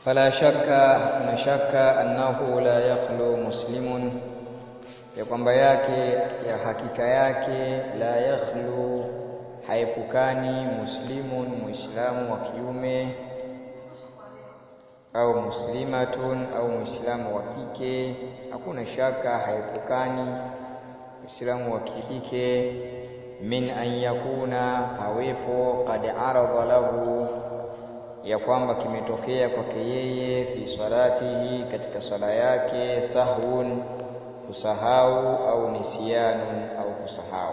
فلا شك hakuna shaka annahu la yakhlu muslimun, ya kwamba yake ya hakika yake la yakhlu haepukani muslimun muislamu wa kiume au muslimatun au muislamu wa kike. Hakuna shaka haepukani muislamu wa kike min an yakuna hawepo qad aradha lahu, ya kwamba kimetokea kwake yeye fi salatihi katika sala yake sahun kusahau au nisyanun au kusahau.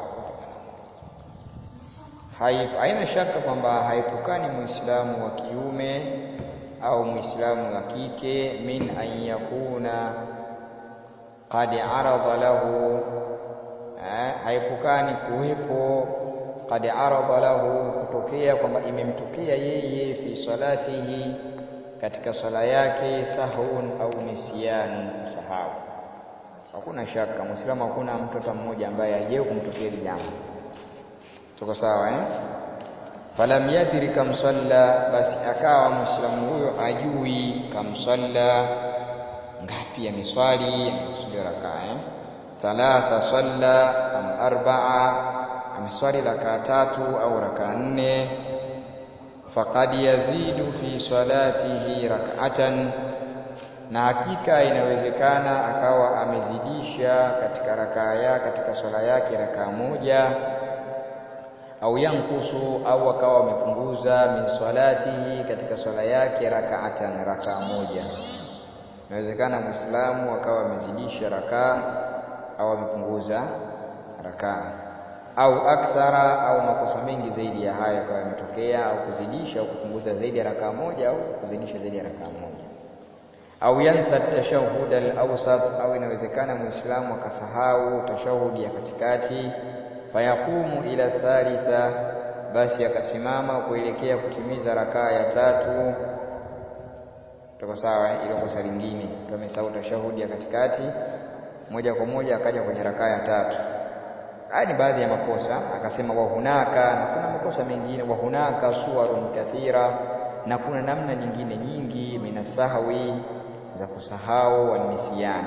Haina shaka kwamba haipukani muislamu wa kiume au muislamu wa kike min an yakuna qad aradha lahu, haipukani kuwepo qad aradha lahu kutokea kwamba imemtokea yeye fi salatihi katika sala yake sahun au nisyan kusahau. Hakuna shaka muislamu, hakuna mtoto mmoja ambaye haje kumtokea jambo. Tuko sawa Falam yadri kam salla, basi akawa muislamu huyo ajui kam salla ngapi ameswali, ameswali rakaa thalatha salla am arba'a, ameswali rakaa 3 au rakaa 4. Faqad yazidu fi salatihi rak'atan, na hakika inawezekana akawa amezidisha katika rakaa yake katika swala yake rakaa 1, au yankusu au akawa amepunguza min salatihi katika swala yake rak'atan rakaa 1. Inawezekana muislamu akawa amezidisha rakaa au amepunguza rakaa, au akthara au makosa mengi zaidi ya hayo akawa yametokea, au kuzidisha au kupunguza zaidi ya rakaa 1 au kuzidisha zaidi ya rakaa 1. Au yansa tashahhud al-awsat, au inawezekana muislamu akasahau tashahudi ya katikati. Fayaqumu ila thalitha, basi akasimama kuelekea kutimiza rakaa ya 3. Tuko sawa ile kosa lingine, tumesahau tashahudi ya katikati, moja kwa moja akaja kwenye rakaa ya 3. Haya ni baadhi ya makosa. Akasema wa hunaka, na kuna makosa mengine, wa hunaka suwarun kathira, na kuna namna nyingine nyingi minasahwi za kusahau wa nisyani,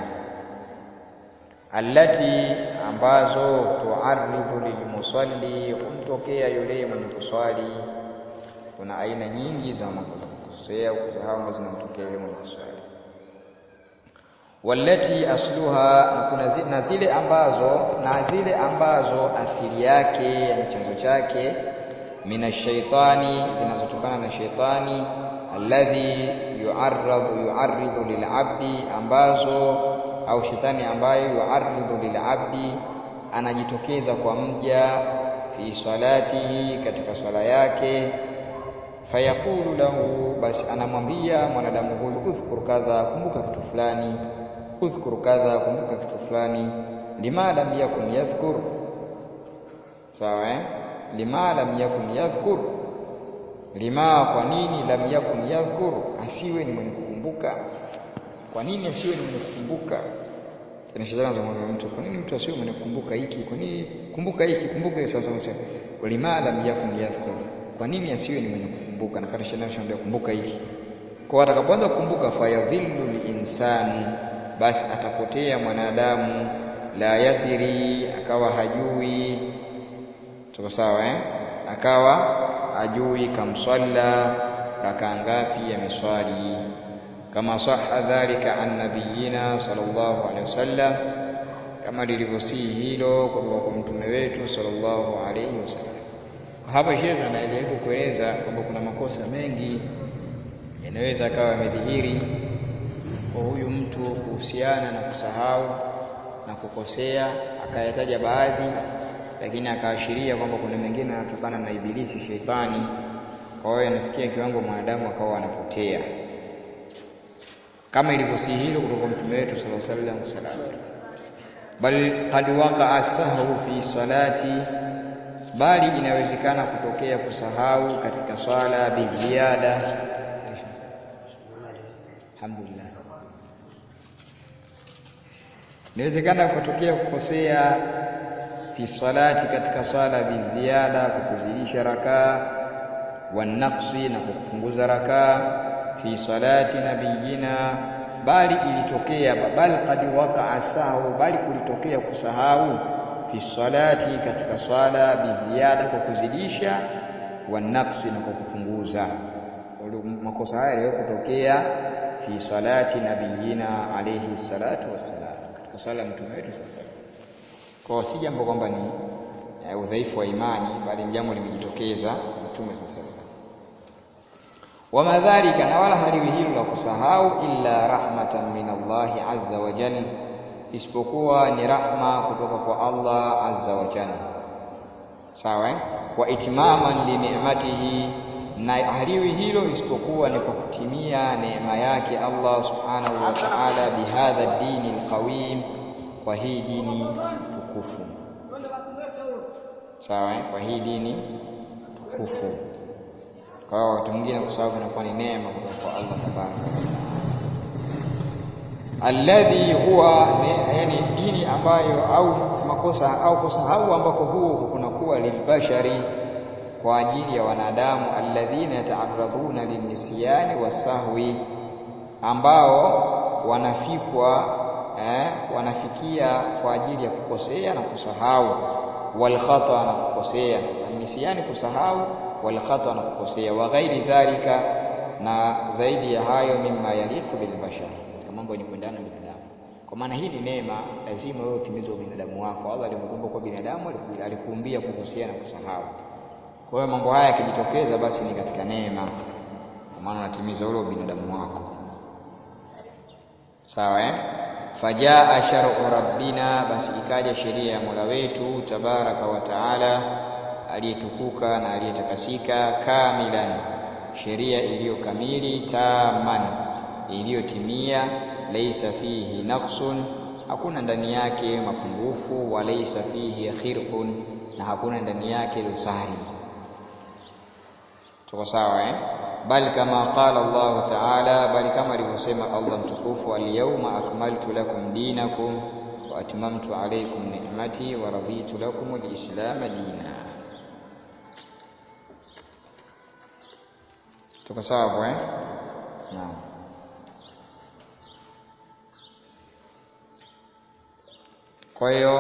allati ambazo tuaridhu lilmusalli, kumtokea yule mwenye kuswali. Kuna aina nyingi za kukosea au kusahau ambazo zinamtokea yule mwenye kuswali. Wallati asluha, na kuna zile ambazo asili yake yani chanzo chake minashaitani, zinazotokana na shaitani, alladhi yu'arridhu lil'abdi, ambazo au shetani ambaye yu'arridhu lil'abdi anajitokeza kwa mja fi salatihi katika swala yake. Fayaqulu lahu, basi anamwambia mwanadamu huyu udhkur kadha, kumbuka kitu fulani, udhkur kadha, kumbuka kitu fulani. Lima lam yakun yadhkur, sawa lima lam yakun yadhkur, lima, kwa nini, lam yakun yadhkur, asiwe ni mwenye kukumbuka. Kwa nini asiwe ni mwenye kukumbuka? Tunashindana za mwambie mtu, kwa nini mtu asiwe mwenye kukumbuka hiki? Kwa nini kumbuka hiki, kumbuka sasa mchana. Lima lam yakun yadhkur, kwa nini asiwe ni mwenye kukumbuka? Na kanishana shambia kumbuka hiki. Kwa atakapoanza kukumbuka, fayadhillu liinsani, basi atapotea mwanadamu, la yadhiri, akawa hajui. Tuko sawa akawa hajui kamsalla rakaa ngapi ameswali, kama sahha dhalika an nabiyina sallallahu alaihi wasallam, kama lilivyosihi hilo kutoka kwa mtume wetu sallallahu alaihi wasallam. Hapa shehe anajaribu kueleza kwamba kuna makosa mengi yanaweza akawa yamedhihiri kwa huyu mtu kuhusiana na kusahau na kukosea, akayataja baadhi, lakini akaashiria kwamba kuna mengine yanatokana na ibilisi, sheitani. Kwa hiyo yanafikia kiwango mwanadamu akawa anapotea, kama ilivyosihi hilo kutoka kwa mtume wetu sallallahu alaihi wasallam. Bal qad waqa'a sahwu fi salati, bali inawezekana kutokea kusahau katika swala biziada. Alhamdulillah, inawezekana kutokea kukosea fi salati katika swala biziada, kwa kuzidisha rakaa, wa naqsi, na kupunguza rakaa, fi salati nabiyina, bali ilitokea, bal qad waqa'a sahwu, bali kulitokea kusahau fi salati, katika swala, biziada, kwa kuzidisha, wa naqsi, na kwa kupunguza. Makosa haya yaliyotokea fi salati nabiyina alayhi salatu wassalam, katika swala ya mtume wetu sasa. Kwa si jambo kwamba ni udhaifu wa imani, bali jambo limejitokeza mtume sasa. Wa madhalika, na wala haliwi hilo la kusahau, illa rahmatan min Allah azza wa jalla, isipokuwa ni rahma kutoka kwa Allah azza wa jalla. Sawa? Wa itmaman li ni'matihi, na haliwi hilo isipokuwa ni kwa kutimia neema yake Allah subhanahu wa ta'ala, bihadha ad-dini al-qawim, kwa hii dini tukufu. Sawa? Kwa hii dini tukufu. Kwa wakati mwingine kwa sababu inakuwa ni neema kutoka kwa Allah tabaraka wa taala, alladhi huwa, yani dini ambayo, au makosa au kusahau ambako huo kunakuwa lilbashari, kwa ajili ya wanadamu, alladhina yata'arraduna lilnisyani wasahwi, ambao wanafikia kwa ajili ya kukosea na kusahau, wal khata, na kukosea. Sasa nisyani kusahau, wal khata, na kukosea, wa ghairi dhalika, na zaidi ya hayo, mimma yaliku bil bashar, katika mambo yenye kuendana na binadamu. Kwa maana hii ni neema, lazima wewe utimize ubinadamu wako. Allah alikuumba kwa binadamu, alikuumbia kukosea na kusahau. Kwa hiyo mambo haya yakijitokeza, basi ni katika neema, kwa maana unatimiza ule ubinadamu wako. Sawa? Fajaa shar'u rabbina, basi ikaja sheria ya Mola wetu tabaraka wa taala, aliyetukuka na aliyetakasika, kamilan, sheria iliyo kamili, taman, iliyotimia, laysa fihi naqsun, hakuna ndani yake mapungufu, wa laysa fihi khirqun, na hakuna ndani yake dosari. Tuko sawa? Bali kama qala Allah ta'ala, bali kama alivyosema Allah mtukufu, al-yawma akmaltu lakum dinakum wa atmamtu alaykum ni'mati wa raditu lakum al-islam dinan. Tuko sawa hapo? Naam. Kwa hiyo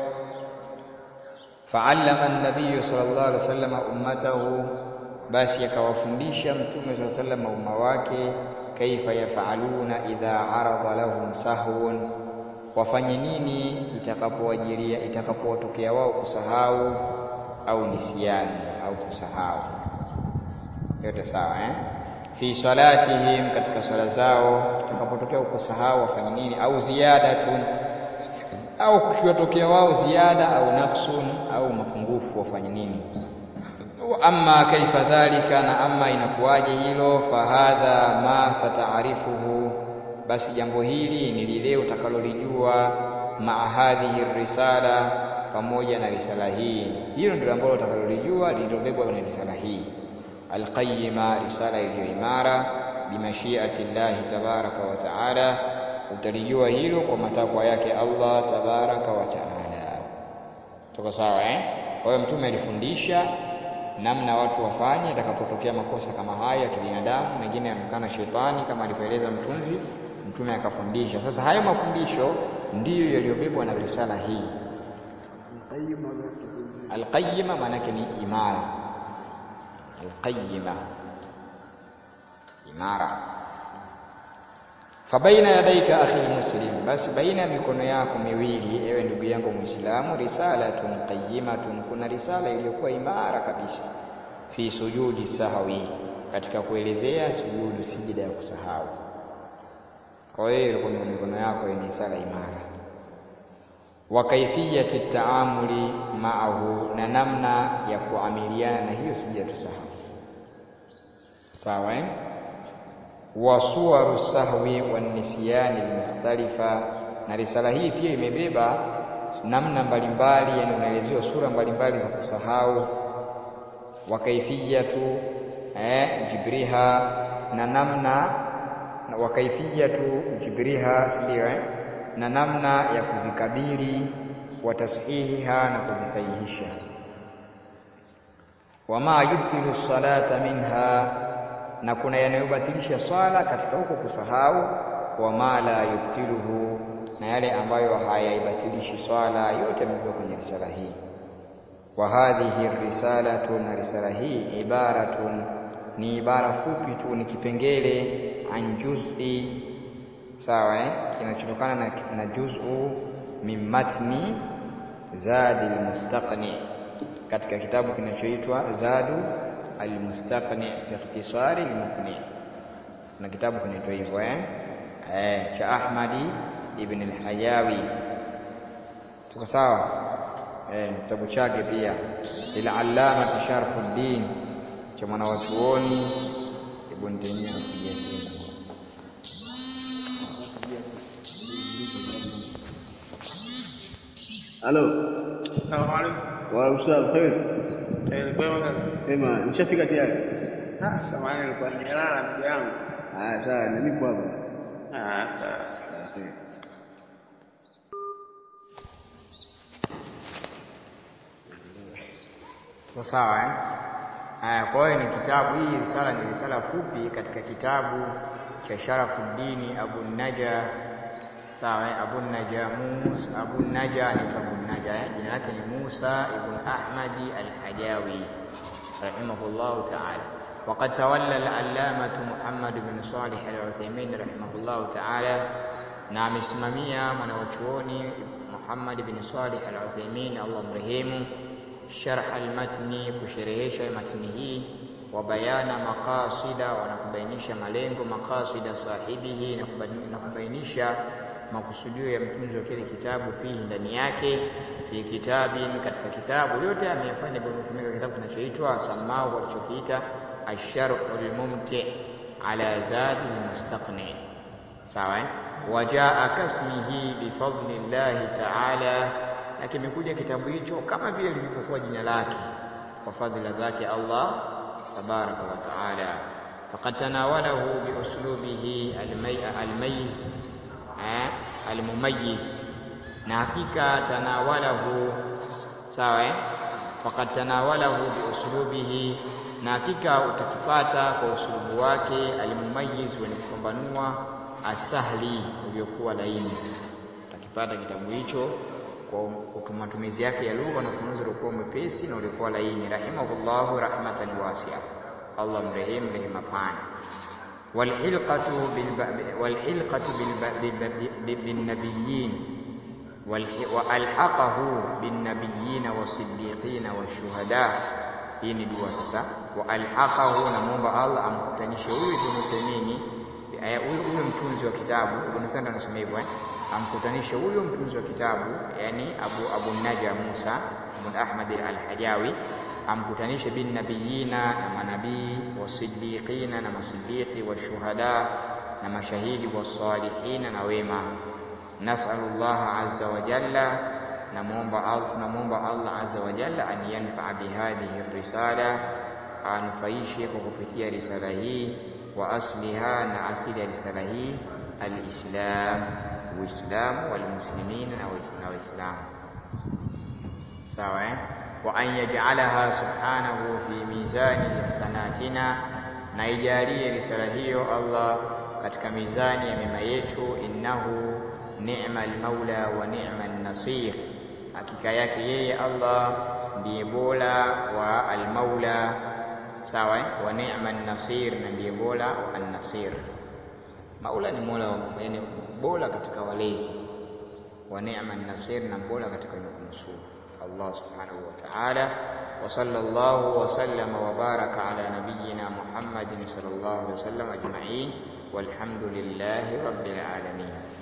fa'allama an-nabiy sallallahu alaihi wasallam ummatahu, basi akawafundisha mtume sallallahu alaihi wasallam umma wake, kaifa yafaluna idha arada lahum sahwun, wafanye nini itakapowatokea wao kusahau au nisyani au kusahau. Yote sawa fi salatihim, katika swala zao, itakapotokea kusahau wafanye nini, au ziyadatun, au kukiwatokea wao ziada, au nafsun, au mapungufu, wafanye nini. Amma kaifa dhalika, na amma inakuwaje hilo, fahadha ma sataarifuhu, basi jambo hili ni lile utakalolijua, ma hadhihi risala, pamoja na risala hii. Hilo ndilo ambalo utakalolijua lililobebwa na risala hii alqayyima, risala iliyo imara, bimashiati llahi tabaraka wa taala, utalijua hilo kwa matakwa yake Allah tabaraka wa taala. Tuko sawa? Kwa hiyo mtume alifundisha namna watu wafanye itakapotokea makosa kama haya ya kibinadamu, mengine yanatokana na shetani, kama alivyoeleza mtunzi. Mtume akafundisha. Sasa hayo mafundisho ndiyo yaliyobebwa na risala hii. Al-qayyima maana yake ni imara. Al-qayyima, imara. Fabaina yadaika akhi muslim, basi baina mikono yako miwili, ewe ndugu yangu Muislamu, risalatun qayyimatun, kuna risala iliyokuwa imara kabisa, fi sujudi sahwi, katika kuelezea sujudu, sijida ya kusahau. Kwa hiyo kwa mikono yako ni risala imara. Wa kaifiyati taamuli ma'ahu, na namna ya kuamiliana na hiyo sijida tusahau. Sawa? Wa suwaru sahwi wan nisyani almukhtalifa, na risala hii pia imebeba namna mbalimbali, yani unaelezewa sura mbalimbali za kusahau. Wa kaifiyatu jibriha, na namna, wa kaifiyatu jibriha, ndio na namna ya kuzikabili, wa tashihiha, na kuzisahihisha. Wama yubtilu salata minha, na kuna yanayobatilisha swala katika huko kusahau, wa ma la yubtiluhu, na yale ambayo hayaibatilishi swala, yote yamebeba kwenye risala hii. Wa hadhihi risalatu, na risala hii ibaratun, ni ibara fupi tu, ni kipengele, an juz'i, sawa kinachotokana na juz'u min matni Zadi al-Mustaqni, katika kitabu kinachoitwa Zadu al-Mustaqni fi ikhtisari al-Muqni. Na kitabu kinaitwa hivyo cha Ahmadi ibn al-Hayawi. Tuko sawa? Kitabu chake pia al-Allama Sharafuddin, cha mwanachuoni Ibn Taymiyyah anapigia. Halo. Asalamu alaykum. Wa alaykum khair. Kwema kaka. Ema, nishafika tayari. Samahani nilikuwa nimelala ndugu yangu. Sawa, nipo hapa. Sawa. Khair. Tuko sawa kwa hiyo ni kitabu, hii risala ni risala fupi katika kitabu cha Sharafuddin Abu Naja, sawa Abu Naja Abu Naja anaitwa Abu Naja, jina lake ni Musa ibn Ahmadi al-Hajawi rahimahullah ta'ala. Waqad tawalla al-allamah Muhammad ibn Salih al-Uthaymeen rahimahullah ta'ala, na amesimamia mwanachuoni Muhammad ibn Salih al-Uthaymeen Allah mrehemu, sharh al-matni, kusherehesha matni hii, wa bayana maqasida, wa kubainisha malengo, maqasida sahibihi, na kubainisha makusudio ya mtunzi wa kile kitabu, fihi, ndani yake, fi kitabin, katika kitabu. Yote ameyafanya Ibn Uthaymeen kitabu kinachoitwa samau, walichokiita ash-sharh al-mumti' ala Zadi al-Mustaqni, sawa wajaa kasmihi bifadlillahi ta'ala, na kimekuja kitabu hicho kama vile lilivyokuwa jina lake kwa fadhila zake Allah tabaraka wa taala. Faqad tanawalahu bi uslubihi al-mayyiz al-mumayyiz, na hakika tanawalahu, sawa faqad tanawalahu bi uslubihi, na hakika utakipata kwa uslubu wake, al-mumayyiz, wenye kupambanua, asahli, uliokuwa laini. Utakipata kitabu hicho kwa matumizi yake ya lugha na ufafanuzi uliokuwa mwepesi na uliokuwa laini. Rahimahullahu rahmatan wasi'a, Allah mrehemu rehema pana. Walhilqatu bin nabiyyin, wa alhaqahu bin nabiyyin wasiddiqin washuhada. Hii ni dua sasa. Wa alhaqahu, na muomba Allah amkutanishe huyu Ibn Uthaymeen, huyu mtunzi wa kitabu. Ibn Uthaymeen anasema hivyo amkutanishe huyo mtunzi wa kitabu, yani Abu Naja Musa ibn Ahmad al-Hajawi, amkutanishe bin nabiyina, na manabii, wasiddiqina, na masiddiqi, washuhada, na mashahidi, wasalihina, na wema. Nas'alullah azza wa jalla, tunamuomba Allah azza wa jalla an yanfa'a bihadhihi risala, anufaishe kwa kupitia risala hii, wa asliha, na asili ya risala hii, al-Islam, Uislamu, walmuslimina, na Waislamu, sawa wa an yaj'alaha subhanahu fi mizani hasanatina, na ijalie risala hiyo Allah katika mizani ya mema yetu. Innahu ni'mal maula wa ni'man nasir, hakika yake yeye Allah ndiye bora wa al-maula, sawa wa ni'man nasir, na ndiye bora wa an-nasir. Maula ni mola, yani bora katika walezi, wa ni'man nasir, na bora katika kunusuru. Allah subhanahu wa ta'ala. Wa sallallahu wa sallama wa baraka ala nabiyyina Muhammadin sallallahu alaihi wasallam ajma'in, walhamdulillahi rabbil alamin.